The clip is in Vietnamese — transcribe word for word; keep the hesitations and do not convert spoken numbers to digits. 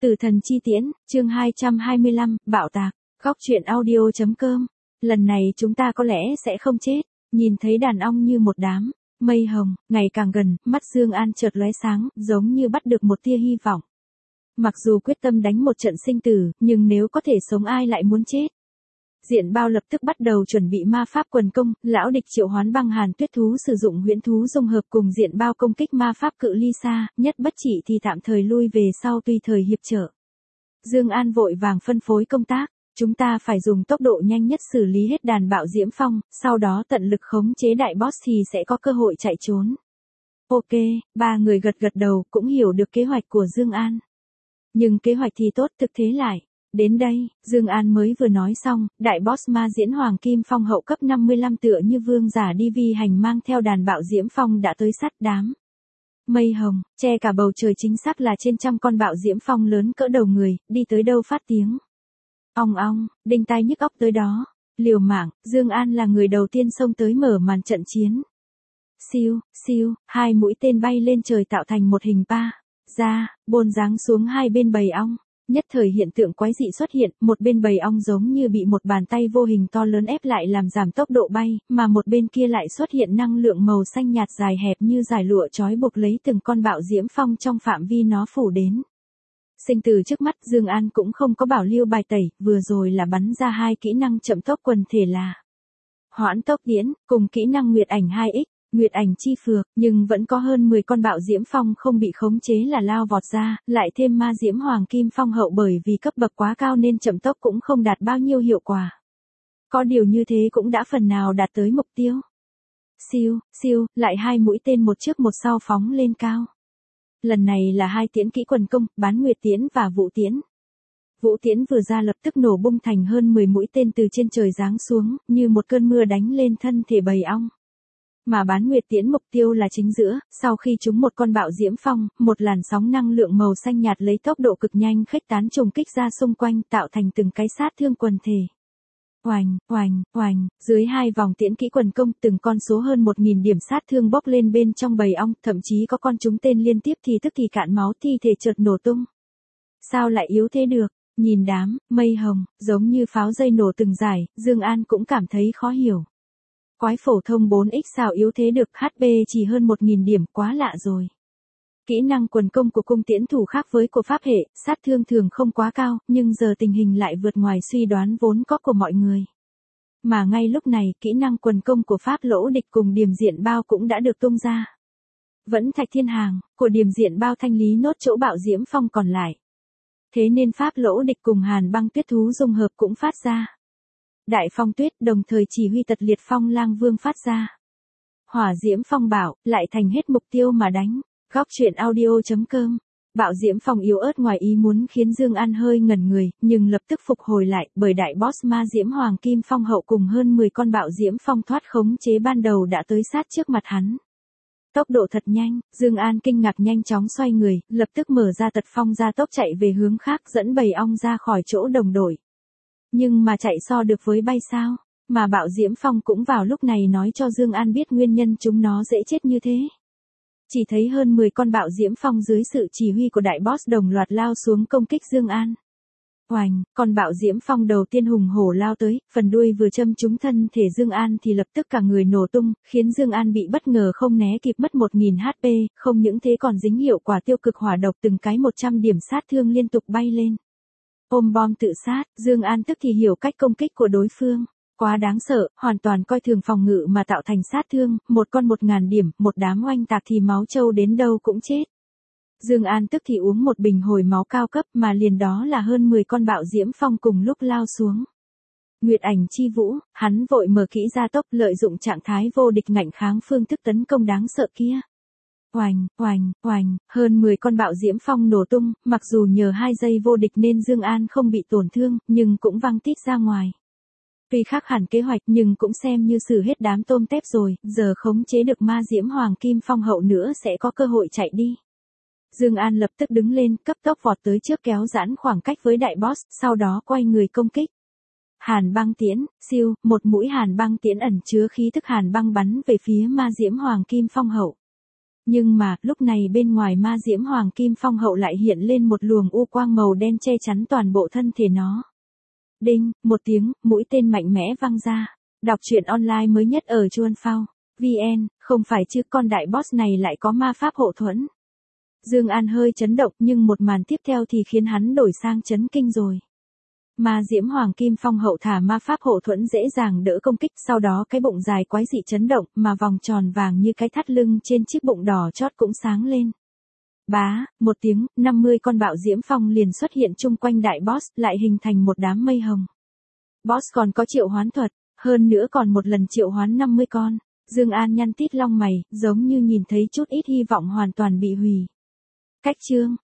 Tử thần chi tiễn, chương hai trăm hai mươi lăm, bạo tạc, góc truyện audio.com. Lần này chúng ta có lẽ sẽ không chết. Nhìn thấy đàn ong như một đám mây hồng, ngày càng gần, mắt Dương An chợt lóe sáng, giống như bắt được một tia hy vọng. Mặc dù quyết tâm đánh một trận sinh tử, nhưng nếu có thể sống ai lại muốn chết. Diện Bao lập tức bắt đầu chuẩn bị ma pháp quần công, lão địch triệu hoán băng hàn tuyết thú sử dụng huyễn thú dung hợp cùng Diện Bao công kích ma pháp cự ly xa, nhất bất chỉ thì tạm thời lui về sau tùy thời hiệp trợ. Dương An vội vàng phân phối công tác, chúng ta phải dùng tốc độ nhanh nhất xử lý hết đàn bạo diễm phong, sau đó tận lực khống chế đại boss thì sẽ có cơ hội chạy trốn. Ok, ba người gật gật đầu cũng hiểu được kế hoạch của Dương An. Nhưng kế hoạch thì tốt, thực thế lại. Đến đây, Dương An mới vừa nói xong, đại boss ma diễn Hoàng Kim Phong hậu cấp năm mươi lăm tựa như vương giả đi vi hành mang theo đàn bạo diễm phong đã tới sát đám mây hồng, che cả bầu trời, chính xác là trên trăm con bạo diễm phong lớn cỡ đầu người, đi tới đâu phát tiếng ong ong, đinh tai nhức óc tới đó. Liều mạng, Dương An là người đầu tiên xông tới mở màn trận chiến. Siêu, siêu, hai mũi tên bay lên trời tạo thành một hình pa ra, bôn giáng xuống hai bên bầy ong. Nhất thời hiện tượng quái dị xuất hiện, một bên bầy ong giống như bị một bàn tay vô hình to lớn ép lại làm giảm tốc độ bay, mà một bên kia lại xuất hiện năng lượng màu xanh nhạt dài hẹp như dải lụa trói buộc lấy từng con bạo diễm phong trong phạm vi nó phủ đến. Sinh tử trước mắt, Dương An cũng không có bảo lưu bài tẩy, vừa rồi là bắn ra hai kỹ năng chậm tốc quần thể là Hoãn tốc tiễn, cùng kỹ năng Nguyệt ảnh hai x. Nguyệt ảnh chi phược, nhưng vẫn có hơn mười con bạo diễm phong không bị khống chế là lao vọt ra, lại thêm ma diễm Hoàng Kim Phong hậu bởi vì cấp bậc quá cao nên chậm tốc cũng không đạt bao nhiêu hiệu quả. Có điều như thế cũng đã phần nào đạt tới mục tiêu. Siêu, siêu, lại hai mũi tên một trước một sau phóng lên cao. Lần này là hai tiễn kỹ quần công, Bán Nguyệt tiễn và Vũ tiễn. Vũ tiễn vừa ra lập tức nổ bung thành hơn mười mũi tên từ trên trời giáng xuống, như một cơn mưa đánh lên thân thể bầy ong. Mà Bán Nguyệt tiễn mục tiêu là chính giữa, sau khi trúng một con bạo diễm phong, một làn sóng năng lượng màu xanh nhạt lấy tốc độ cực nhanh khuếch tán trùng kích ra xung quanh, tạo thành từng cái sát thương quần thể. Oành, oành, oành, dưới hai vòng tiễn kỹ quần công, từng con số hơn một nghìn điểm sát thương bốc lên bên trong bầy ong, thậm chí có con trúng tên liên tiếp thì tức thì cạn máu, thi thể chợt nổ tung. Sao lại yếu thế được? Nhìn đám mây hồng, giống như pháo dây nổ từng giải, Dương An cũng cảm thấy khó hiểu. Quái phổ thông bốn x sao yếu thế được, hát pê chỉ hơn một nghìn điểm, quá lạ rồi. Kỹ năng quần công của cung tiễn thủ khác với của pháp hệ, sát thương thường không quá cao, nhưng giờ tình hình lại vượt ngoài suy đoán vốn có của mọi người. Mà ngay lúc này, kỹ năng quần công của pháp lỗ địch cùng Điềm Diện Bao cũng đã được tung ra. Vẫn Thạch Thiên Hàng, của Điềm Diện Bao thanh lý nốt chỗ bạo diễm phong còn lại. Thế nên pháp lỗ địch cùng Hàn Băng Tuyết thú dung hợp cũng phát ra. Đại Phong Tuyết đồng thời chỉ huy Tật Liệt Phong Lang Vương phát ra. Hỏa Diễm Phong Bảo, lại thành hết mục tiêu mà đánh. Góc truyện audio.com. Bạo Diễm Phong yếu ớt ngoài ý muốn khiến Dương An hơi ngẩn người, nhưng lập tức phục hồi lại, bởi đại boss ma diễm Hoàng Kim Phong hậu cùng hơn mười con bạo diễm phong thoát khống chế ban đầu đã tới sát trước mặt hắn. Tốc độ thật nhanh, Dương An kinh ngạc nhanh chóng xoay người, lập tức mở ra tật phong ra tốc chạy về hướng khác, dẫn bầy ong ra khỏi chỗ đồng đội. Nhưng mà chạy so được với bay sao? Mà bạo diễm phong cũng vào lúc này nói cho Dương An biết nguyên nhân chúng nó dễ chết như thế. Chỉ thấy hơn mười con bạo diễm phong dưới sự chỉ huy của đại boss đồng loạt lao xuống công kích Dương An. Oành, con bạo diễm phong đầu tiên hùng hổ lao tới, phần đuôi vừa châm trúng thân thể Dương An thì lập tức cả người nổ tung, khiến Dương An bị bất ngờ không né kịp, mất một nghìn hát pê, không những thế còn dính hiệu quả tiêu cực hỏa độc, từng cái một trăm điểm sát thương liên tục bay lên. Ôm bom tự sát, Dương An tức thì hiểu cách công kích của đối phương. Quá đáng sợ, hoàn toàn coi thường phòng ngự mà tạo thành sát thương, một con một ngàn điểm, một đám oanh tạc thì máu trâu đến đâu cũng chết. Dương An tức thì uống một bình hồi máu cao cấp, mà liền đó là hơn mười con bạo diễm phong cùng lúc lao xuống. Nguyệt ảnh chi vũ, hắn vội mở kỹ gia tốc, lợi dụng trạng thái vô địch ngạnh kháng phương thức tấn công đáng sợ kia. Oành, oành, oành, hơn mười con bạo diễm phong nổ tung, mặc dù nhờ hai giây vô địch nên Dương An không bị tổn thương, nhưng cũng văng tít ra ngoài. Tuy khác hẳn kế hoạch nhưng cũng xem như xử hết đám tôm tép rồi, giờ khống chế được ma diễm Hoàng Kim Phong hậu nữa sẽ có cơ hội chạy đi. Dương An lập tức đứng lên, cấp tốc vọt tới trước kéo giãn khoảng cách với đại boss, sau đó quay người công kích. Hàn Băng tiễn, siêu, một mũi Hàn Băng tiễn ẩn chứa khí tức hàn băng bắn về phía ma diễm Hoàng Kim Phong hậu. Nhưng mà, lúc này bên ngoài ma diễm hoàng kim phong hậu lại hiện lên một luồng u quang màu đen che chắn toàn bộ thân thể nó. Đinh, một tiếng, mũi tên mạnh mẽ văng ra. Đọc truyện online mới nhất ở Chuan Phao. vê en, không phải chứ con đại boss này lại có ma pháp hộ thuẫn. Dương An hơi chấn động nhưng một màn tiếp theo thì khiến hắn đổi sang chấn kinh rồi. Ma diễm hoàng kim phong hậu thả ma pháp hộ thuẫn dễ dàng đỡ công kích, sau đó cái bụng dài quái dị chấn động mà vòng tròn vàng như cái thắt lưng trên chiếc bụng đỏ chót cũng sáng lên. Bá, một tiếng, năm mươi con bạo diễm phong liền xuất hiện chung quanh đại boss, lại hình thành một đám mây hồng. Boss còn có triệu hoán thuật, hơn nữa còn một lần triệu hoán năm mươi con. Dương An nhăn tít lông mày, giống như nhìn thấy chút ít hy vọng hoàn toàn bị hủy. Cách chương